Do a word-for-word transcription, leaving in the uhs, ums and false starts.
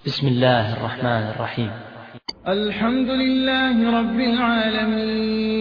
بسم الله الرحمن الرحيم. الحمد لله رب العالمين،